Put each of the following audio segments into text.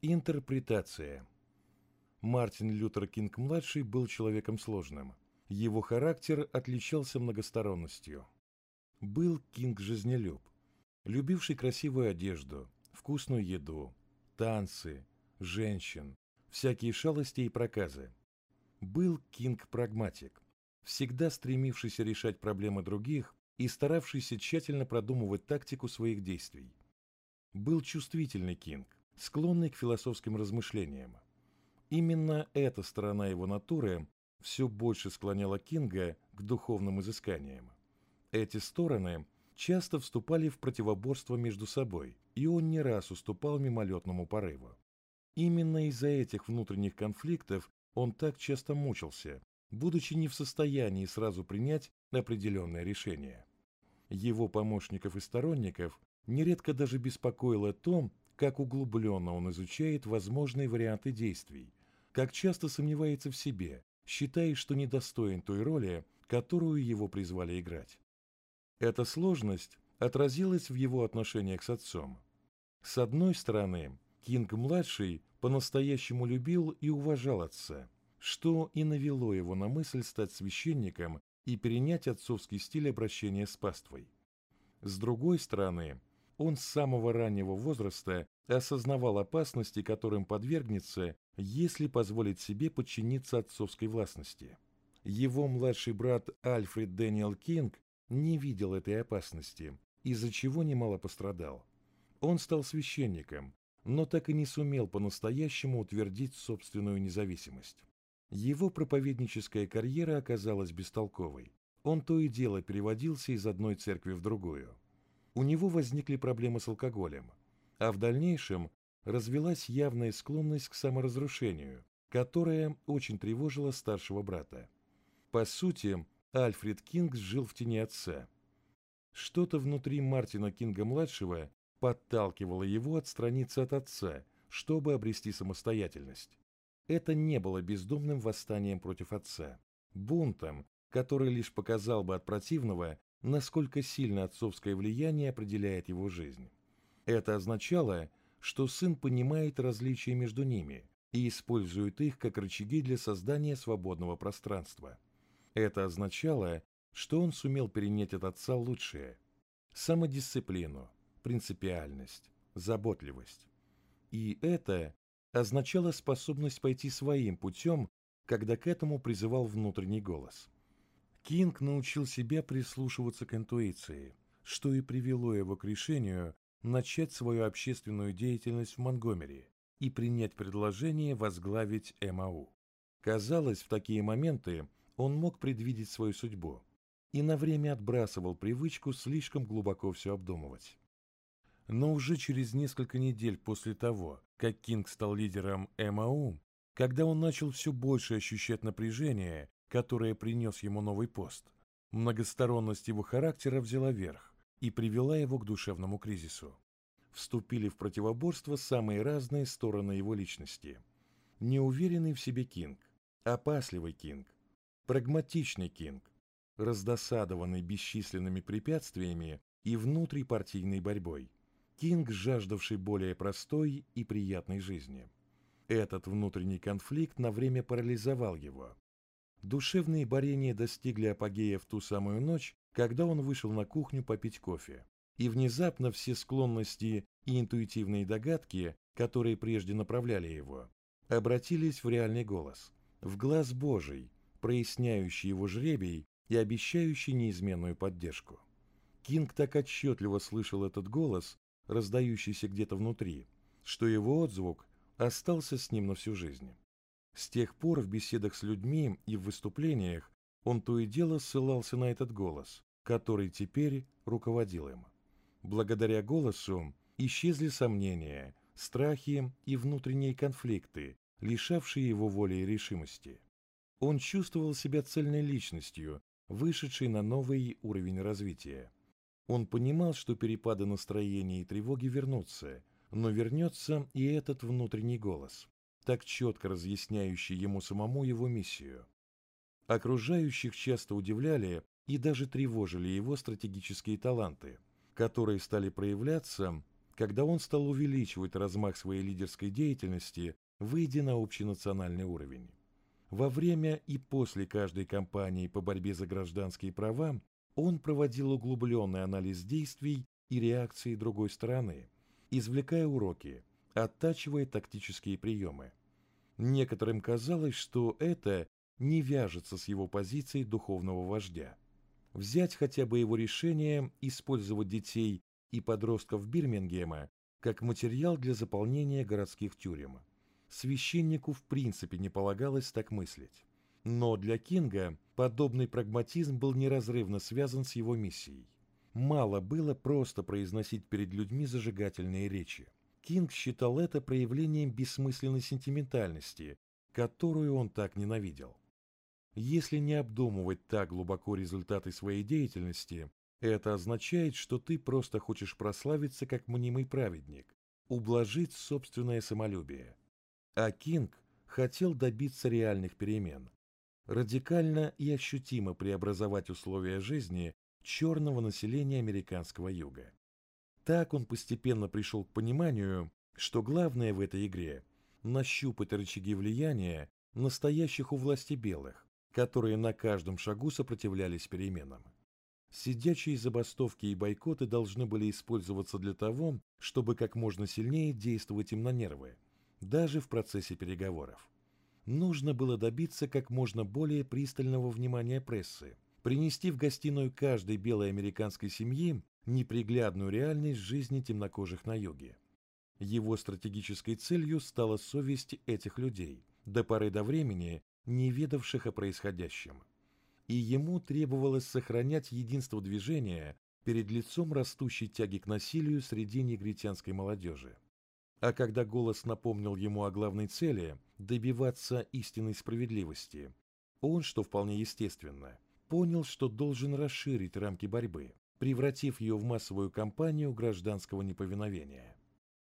Интерпретация. Мартин Лютер Кинг-младший был человеком сложным. Его характер отличался многосторонностью. Был Кинг жизнелюб, любивший красивую одежду, вкусную еду, танцы, женщин, всякие шалости и проказы. Был Кинг прагматик, всегда стремившийся решать проблемы других и старавшийся тщательно продумывать тактику своих действий. Был чувствительный Кинг, склонный к философским размышлениям. Именно эта сторона его натуры все больше склоняла Кинга к духовным изысканиям. Эти стороны часто вступали в противоборство между собой, и он не раз уступал мимолетному порыву. Именно из-за этих внутренних конфликтов он так часто мучился, будучи не в состоянии сразу принять определенное решение. Его помощников и сторонников нередко даже беспокоило то, как углубленно он изучает возможные варианты действий, как часто сомневается в себе, считая, что недостоин той роли, которую его призвали играть. Эта сложность отразилась в его отношениях с отцом. С одной стороны, Кинг-младший по-настоящему любил и уважал отца, что и навело его на мысль стать священником и перенять отцовский стиль обращения с паствой. С другой стороны, он с самого раннего возраста осознавал опасности, которым подвергнется, если позволит себе подчиниться отцовской властности. Его младший брат Альфред Дэниел Кинг не видел этой опасности, из-за чего немало пострадал. Он стал священником, но так и не сумел по-настоящему утвердить собственную независимость. Его проповедническая карьера оказалась бестолковой. Он то и дело переводился из одной церкви в другую. У него возникли проблемы с алкоголем, а в дальнейшем развилась явная склонность к саморазрушению, которая очень тревожила старшего брата. По сути, Альфред Кинг жил в тени отца. Что-то внутри Мартина Кинга-младшего подталкивало его отстраниться от отца, чтобы обрести самостоятельность. Это не было бездумным восстанием против отца, бунтом, который лишь показал бы от противного, насколько сильно отцовское влияние определяет его жизнь. Это означало, что сын понимает различия между ними и использует их как рычаги для создания свободного пространства. Это означало, что он сумел перенять от отца лучшее – самодисциплину, принципиальность, заботливость. И это означало способность пойти своим путем, когда к этому призывал внутренний голос. Кинг научил себя прислушиваться к интуиции, что и привело его к решению начать свою общественную деятельность в Монтгомери и принять предложение возглавить МАУ. Казалось, в такие моменты он мог предвидеть свою судьбу и на время отбрасывал привычку слишком глубоко все обдумывать. Но уже через несколько недель после того, как Кинг стал лидером МАУ, когда он начал все больше ощущать напряжение, которое принес ему новый пост, многосторонность его характера взяла верх и привела его к душевному кризису. Вступили в противоборство самые разные стороны его личности. Неуверенный в себе Кинг, опасливый Кинг, прагматичный Кинг, раздосадованный бесчисленными препятствиями и внутрипартийной борьбой. Кинг, жаждавший более простой и приятной жизни. Этот внутренний конфликт на время парализовал его. Душевные борения достигли апогея в ту самую ночь, когда он вышел на кухню попить кофе. И внезапно все склонности и интуитивные догадки, которые прежде направляли его, обратились в реальный голос, в глаз Божий, проясняющий его жребий и обещающий неизменную поддержку. Кинг так отчетливо слышал этот голос, раздающийся где-то внутри, что его отзвук остался с ним на всю жизнь. С тех пор в беседах с людьми и в выступлениях он то и дело ссылался на этот голос, который теперь руководил им. Благодаря голосу исчезли сомнения, страхи и внутренние конфликты, лишавшие его воли и решимости. Он чувствовал себя цельной личностью, вышедшей на новый уровень развития. Он понимал, что перепады настроения и тревоги вернутся, но вернется и этот внутренний голос, так четко разъясняющий ему самому его миссию. Окружающих часто удивляли и даже тревожили его стратегические таланты, которые стали проявляться, когда он стал увеличивать размах своей лидерской деятельности, выйдя на общенациональный уровень. Во время и после каждой кампании по борьбе за гражданские права он проводил углубленный анализ действий и реакции другой стороны, извлекая уроки, оттачивая тактические приемы. Некоторым казалось, что это не вяжется с его позицией духовного вождя. Взять хотя бы его решение использовать детей и подростков Бирмингема как материал для заполнения городских тюрем. Священнику в принципе не полагалось так мыслить. Но для Кинга подобный прагматизм был неразрывно связан с его миссией. Мало было просто произносить перед людьми зажигательные речи. Кинг считал это проявлением бессмысленной сентиментальности, которую он так ненавидел. Если не обдумывать так глубоко результаты своей деятельности, это означает, что ты просто хочешь прославиться как мнимый праведник, ублажить собственное самолюбие. А Кинг хотел добиться реальных перемен, радикально и ощутимо преобразовать условия жизни черного населения американского юга. Так он постепенно пришел к пониманию, что главное в этой игре – нащупать рычаги влияния, настоящих у власти белых, которые на каждом шагу сопротивлялись переменам. Сидячие забастовки и бойкоты должны были использоваться для того, чтобы как можно сильнее действовать им на нервы, даже в процессе переговоров. Нужно было добиться как можно более пристального внимания прессы, принести в гостиную каждой белой американской семьи неприглядную реальность жизни темнокожих на юге. Его стратегической целью стала совесть этих людей, до поры до времени не ведавших о происходящем. И ему требовалось сохранять единство движения перед лицом растущей тяги к насилию среди негритянской молодежи. А когда голос напомнил ему о главной цели – добиваться истинной справедливости, он, что вполне естественно, понял, что должен расширить рамки борьбы, превратив ее в массовую кампанию гражданского неповиновения.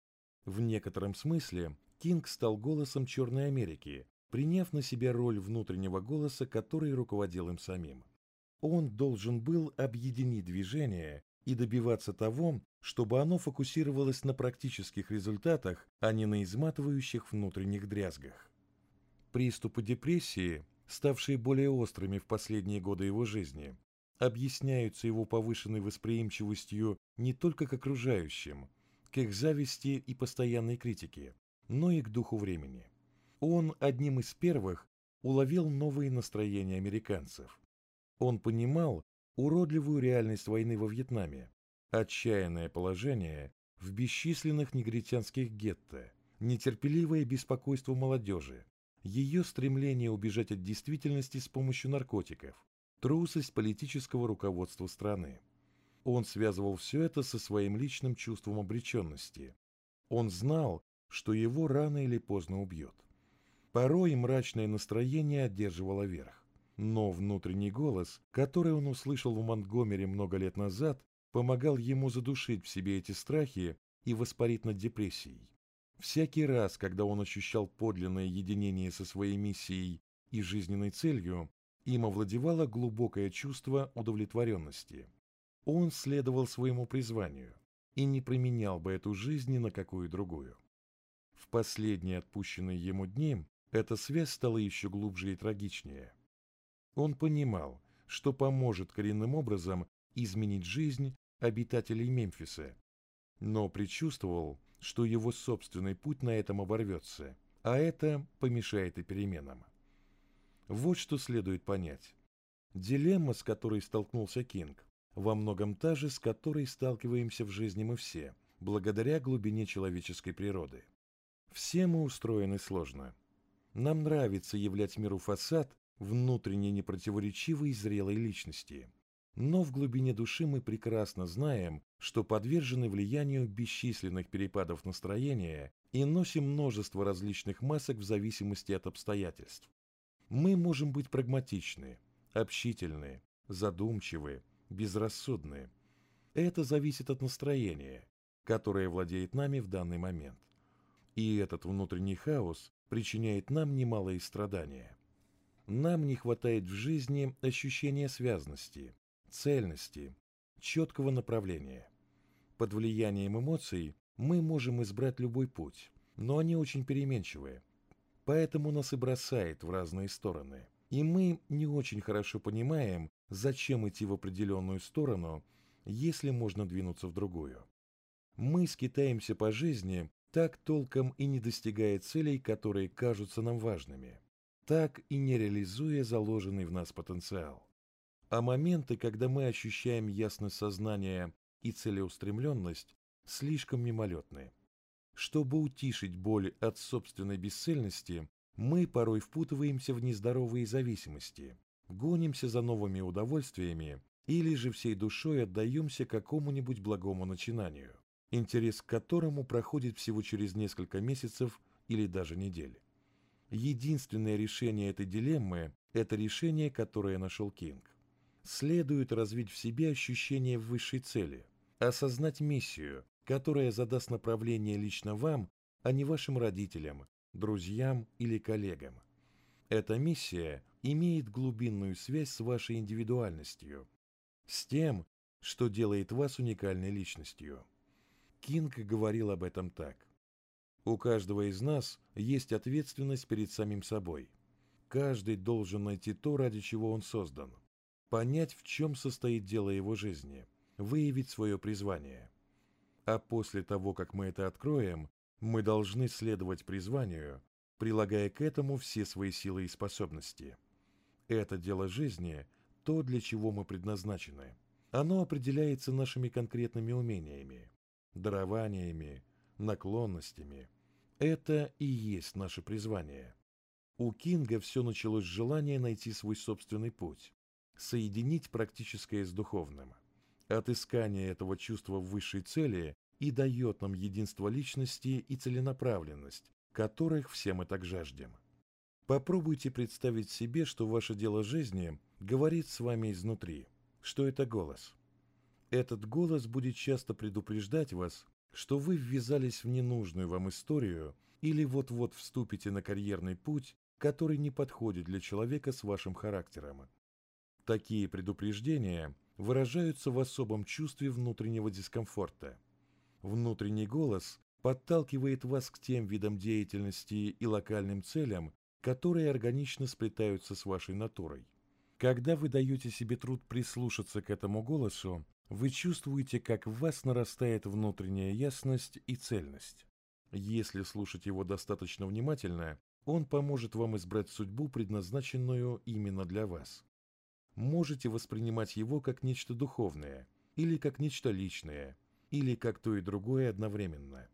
В некотором смысле Кинг стал голосом Черной Америки, приняв на себя роль внутреннего голоса, который руководил им самим. Он должен был объединить движение и добиваться того, чтобы оно фокусировалось на практических результатах, а не на изматывающих внутренних дрязгах. Приступы депрессии, ставшие более острыми в последние годы его жизни, объясняются его повышенной восприимчивостью не только к окружающим, к их зависти и постоянной критике, но и к духу времени. Он одним из первых уловил новые настроения американцев. Он понимал уродливую реальность войны во Вьетнаме, отчаянное положение в бесчисленных негритянских гетто, нетерпеливое беспокойство молодежи, ее стремление убежать от действительности с помощью наркотиков, трусость политического руководства страны. Он связывал все это со своим личным чувством обреченности. Он знал, что его рано или поздно убьет. Порой мрачное настроение одерживало верх. Но внутренний голос, который он услышал в Монтгомери много лет назад, помогал ему задушить в себе эти страхи и воспарить над депрессией. Всякий раз, когда он ощущал подлинное единение со своей миссией и жизненной целью, им овладевало глубокое чувство удовлетворенности. Он следовал своему призванию и не променял бы эту жизнь ни на какую другую. В последние отпущенные ему дни эта связь стала еще глубже и трагичнее. Он понимал, что поможет коренным образом изменить жизнь обитателей Мемфиса, но предчувствовал, что его собственный путь на этом оборвется, а это помешает и переменам. Вот что следует понять. Дилемма, с которой столкнулся Кинг, во многом та же, с которой сталкиваемся в жизни мы все, благодаря глубине человеческой природы. Все мы устроены сложно. Нам нравится являть миру фасад внутренне непротиворечивой и зрелой личности. Но в глубине души мы прекрасно знаем, что подвержены влиянию бесчисленных перепадов настроения и носим множество различных масок в зависимости от обстоятельств. Мы можем быть прагматичны, общительны, задумчивы, безрассудны. Это зависит от настроения, которое владеет нами в данный момент. И этот внутренний хаос причиняет нам немалые страдания. Нам не хватает в жизни ощущения связности, цельности, четкого направления. Под влиянием эмоций Мы можем избрать любой путь, но они очень переменчивые, поэтому нас и бросает в разные стороны. И мы не очень хорошо понимаем, зачем идти в определенную сторону, если можно двинуться в другую. Мы скитаемся по жизни, так толком и не достигая целей, которые кажутся нам важными, так и не реализуя заложенный в нас потенциал. А моменты, когда мы ощущаем ясность сознания и целеустремленность, слишком мимолетны. Чтобы утишить боль от собственной бесцельности, мы порой впутываемся в нездоровые зависимости, гонимся за новыми удовольствиями или же всей душой отдаемся какому-нибудь благому начинанию, интерес к которому проходит всего через несколько месяцев или даже недель. Единственное решение этой дилеммы – это решение, которое нашел Кинг. Следует развить в себе ощущение высшей цели, осознать миссию, которая задаст направление лично вам, а не вашим родителям, друзьям или коллегам. Эта миссия имеет глубинную связь с вашей индивидуальностью, с тем, что делает вас уникальной личностью. Кинг говорил об этом так. У каждого из нас есть ответственность перед самим собой. Каждый должен найти то, ради чего он создан, понять, в чем состоит дело его жизни, выявить свое призвание. А после того, как мы это откроем, мы должны следовать призванию, прилагая к этому все свои силы и способности. Это дело жизни, то, для чего мы предназначены. Оно определяется нашими конкретными умениями, дарованиями, наклонностями. Это и есть наше призвание. У Кинга все началось с желания найти свой собственный путь, соединить практическое с духовным. Отыскание этого чувства высшей цели и дает нам единство личности и целенаправленность, которых все мы так жаждем. Попробуйте представить себе, что ваше дело жизни говорит с вами изнутри, что это голос. Этот голос будет часто предупреждать вас, что вы ввязались в ненужную вам историю или вот-вот вступите на карьерный путь, который не подходит для человека с вашим характером. Такие предупреждения выражаются в особом чувстве внутреннего дискомфорта. Внутренний голос подталкивает вас к тем видам деятельности и локальным целям, которые органично сплетаются с вашей натурой. Когда вы даете себе труд прислушаться к этому голосу, вы чувствуете, как в вас нарастает внутренняя ясность и цельность. Если слушать его достаточно внимательно, он поможет вам избрать судьбу, предназначенную именно для вас. Можете воспринимать его как нечто духовное, или как нечто личное, или как то и другое одновременно.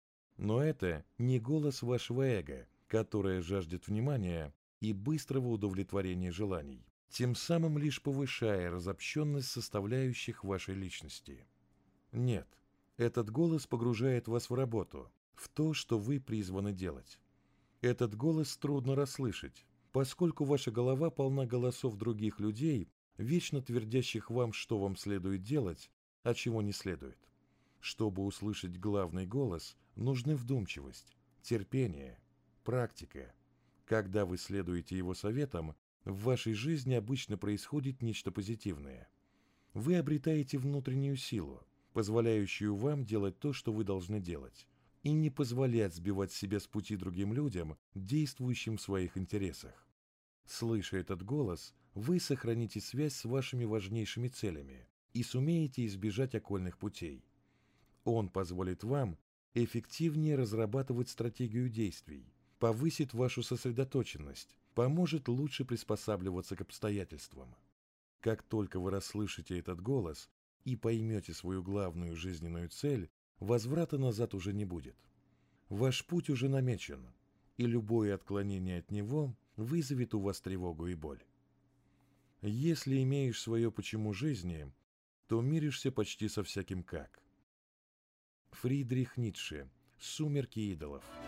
Но это не голос вашего эго, которое жаждет внимания и быстрого удовлетворения желаний, тем самым лишь повышая разобщенность составляющих вашей личности. Нет, этот голос погружает вас в работу, в то, что вы призваны делать. Этот голос трудно расслышать, поскольку ваша голова полна голосов других людей, вечно твердящих вам, что вам следует делать, а чего не следует. Чтобы услышать главный голос, нужны вдумчивость, терпение, практика. Когда вы следуете его советам, в вашей жизни обычно происходит нечто позитивное. Вы обретаете внутреннюю силу, позволяющую вам делать то, что вы должны делать, и не позволять сбивать себя с пути другим людям, действующим в своих интересах. Слыша этот голос, вы сохраните связь с вашими важнейшими целями и сумеете избежать окольных путей. Он позволит вам эффективнее разрабатывать стратегию действий, повысит вашу сосредоточенность, поможет лучше приспосабливаться к обстоятельствам. Как только вы расслышите этот голос и поймете свою главную жизненную цель, возврата назад уже не будет. Ваш путь уже намечен, и любое отклонение от него вызовет у вас тревогу и боль. Если имеешь свое почему жизни, то миришься почти со всяким как. Фридрих Ницше. «Сумерки идолов».